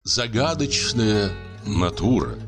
Загадочная натура.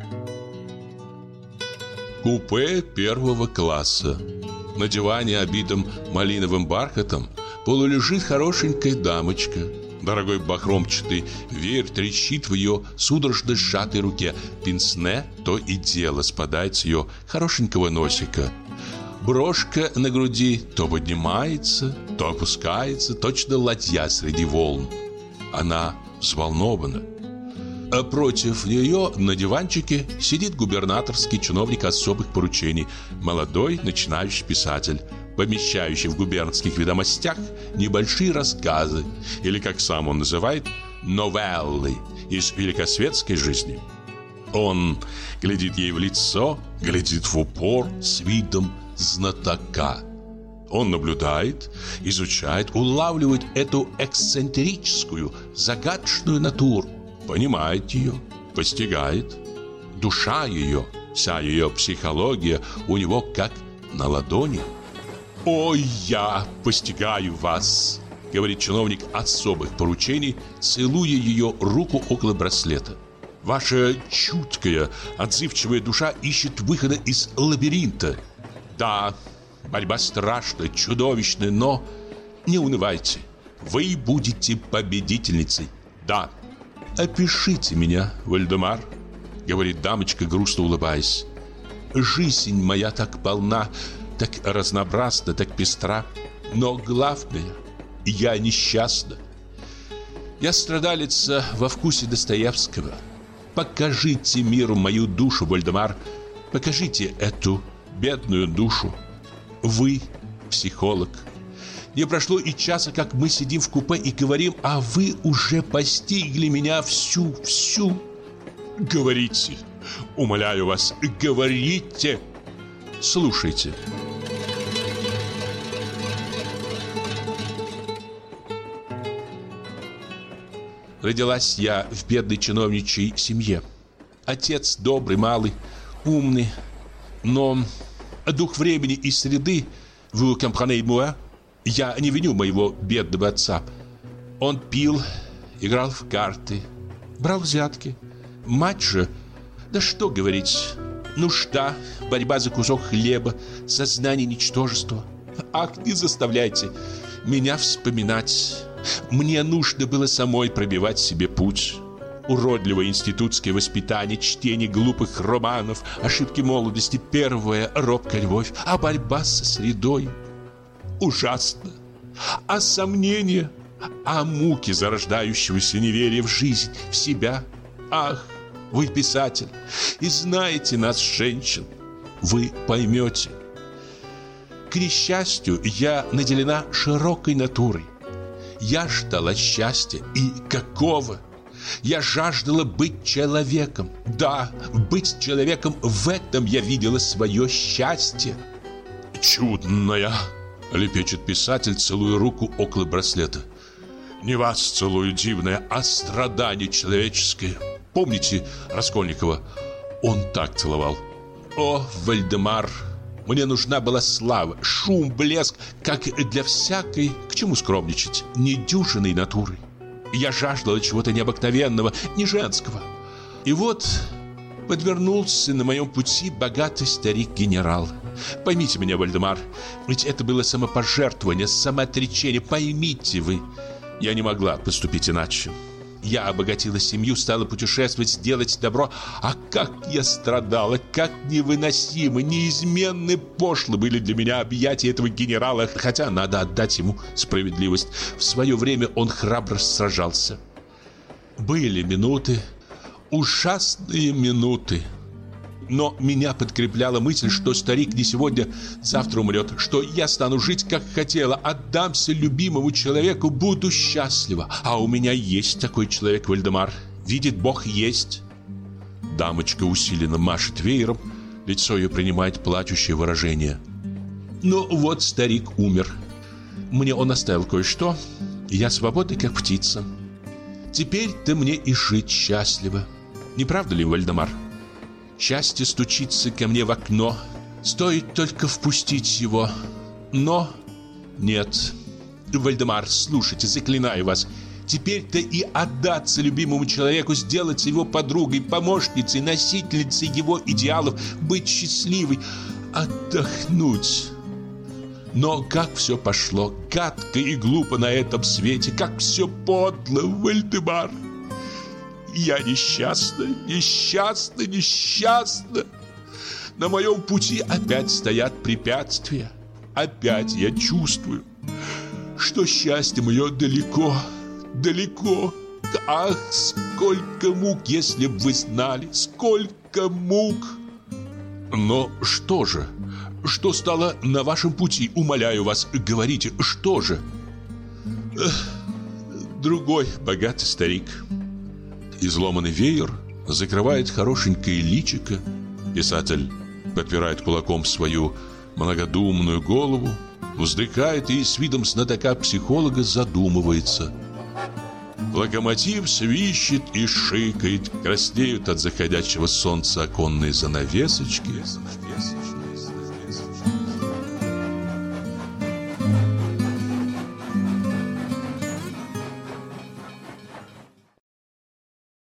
Купе первого класса. На диване, обитом малиновым бархатом, полулежит хорошенькая дамочка. Дорогой бахромчатый веер трещит в ее судорожно сжатой руке. Пенсне то и дело спадает с ее хорошенького носика. Брошка на груди то поднимается, то опускается, точно ладья среди волн. Она взволнована. А против нее на диванчике сидит губернаторский чиновник особых поручений, молодой начинающий писатель, помещающий в губернских ведомостях небольшие рассказы, или, как сам он называет, новеллы из великосветской жизни. Он глядит ей в лицо, глядит в упор с видом знатока. Он наблюдает, изучает, улавливает эту эксцентрическую, загадочную натуру, понимает ее, постигает. Душа ее, вся ее психология у него как на ладони. «Ой, я постигаю вас», — говорит чиновник особых поручений, целуя ее руку около браслета. «Ваша чуткая, отзывчивая душа ищет выхода из лабиринта. Да, борьба страшная, чудовищная, но не унывайте. Вы будете победительницей. Да. Опишите меня, Вальдемар», — говорит дамочка, грустно улыбаясь. «Жизнь моя так полна, так разнообразна, так пестра. Но главное, я несчастна. Я страдалица во вкусе Достоевского. Покажите миру мою душу, Вальдемар. Покажите эту бедную душу. Вы психолог. Не прошло и часа, как мы сидим в купе и говорим, а вы уже постигли меня всю. Говорите, умоляю вас, говорите. Слушайте». Родилась я в бедной чиновничьей семье. Отец добрый, малый, умный, но дух времени и среды, vous comprenez moi, я не виню моего бедного отца. Он пил, играл в карты, брал взятки. Мать же, да что говорить, нужда, борьба за кусок хлеба, сознание ничтожества. Ах, не заставляйте меня вспоминать. Мне нужно было самой пробивать себе путь. Уродливое институтское воспитание, чтение глупых романов, ошибки молодости, первая робкая любовь, а борьба со средой. Ужасно. А сомнения, а муки зарождающегося неверия в жизнь, в себя. Ах, вы писатель и знаете нас, женщин. Вы поймете. К несчастью, я наделена широкой натурой. Я ждала счастья, и какого? Я жаждала быть человеком. Да, быть человеком, в этом я видела свое счастье. «Чудная!» — лепечет писатель, целуя руку около браслета. «Не вас целую, дивное, а страдание человеческое. Помните Раскольникова? Он так целовал. О, Вальдемар! Мне нужна была слава, шум, блеск, как для всякой, к чему скромничать, недюжинной натуры. Я жаждала чего-то необыкновенного, не женского. И вот подвернулся на моем пути богатый старик-генерал. Поймите меня, Вальдемар, ведь это было самопожертвование, самоотречение, поймите вы. Я не могла поступить иначе. Я обогатила семью, стала путешествовать, сделать добро. А как я страдала, как невыносимо, неизменно пошло были для меня объятия этого генерала. Хотя надо отдать ему справедливость. В свое время он храбро сражался. Были минуты, ужасные минуты. Но меня подкрепляла мысль, что старик не сегодня, завтра умрет, что я стану жить, как хотела, отдамся любимому человеку, буду счастлива. А у меня есть такой человек, Вальдемар. Видит Бог, есть. Дамочка усиленно машет веером, лицо ее принимает плачущее выражение. Ну вот старик умер. Мне он оставил кое-что, и я свободна, как птица. Теперь-то мне и жить счастливо. Не правда ли, Вальдемар? Счастье стучится ко мне в окно. Стоит только впустить его. Но нет. Вальдемар, слушайте, заклинаю вас. Теперь-то и отдаться любимому человеку, сделаться его подругой, помощницей, носительницей его идеалов, быть счастливой, отдохнуть. Но как все пошло гадко и глупо на этом свете, как все подло, Вальдемар. Я несчастна, несчастна, несчастна. На моем пути опять стоят препятствия. Опять я чувствую, что счастье мое далеко, далеко. Ах, сколько мук, если б вы знали, сколько мук. Но что же? Что стало на вашем пути? Умоляю вас, говорите, что же? Другой богатый старик. Изломанный веер закрывает хорошенькое личико. Писатель подпирает кулаком свою многодумную голову, вздыхает и с видом знатока-психолога задумывается. Локомотив свищет и шикает, краснеют от заходящего солнца оконные занавесочки.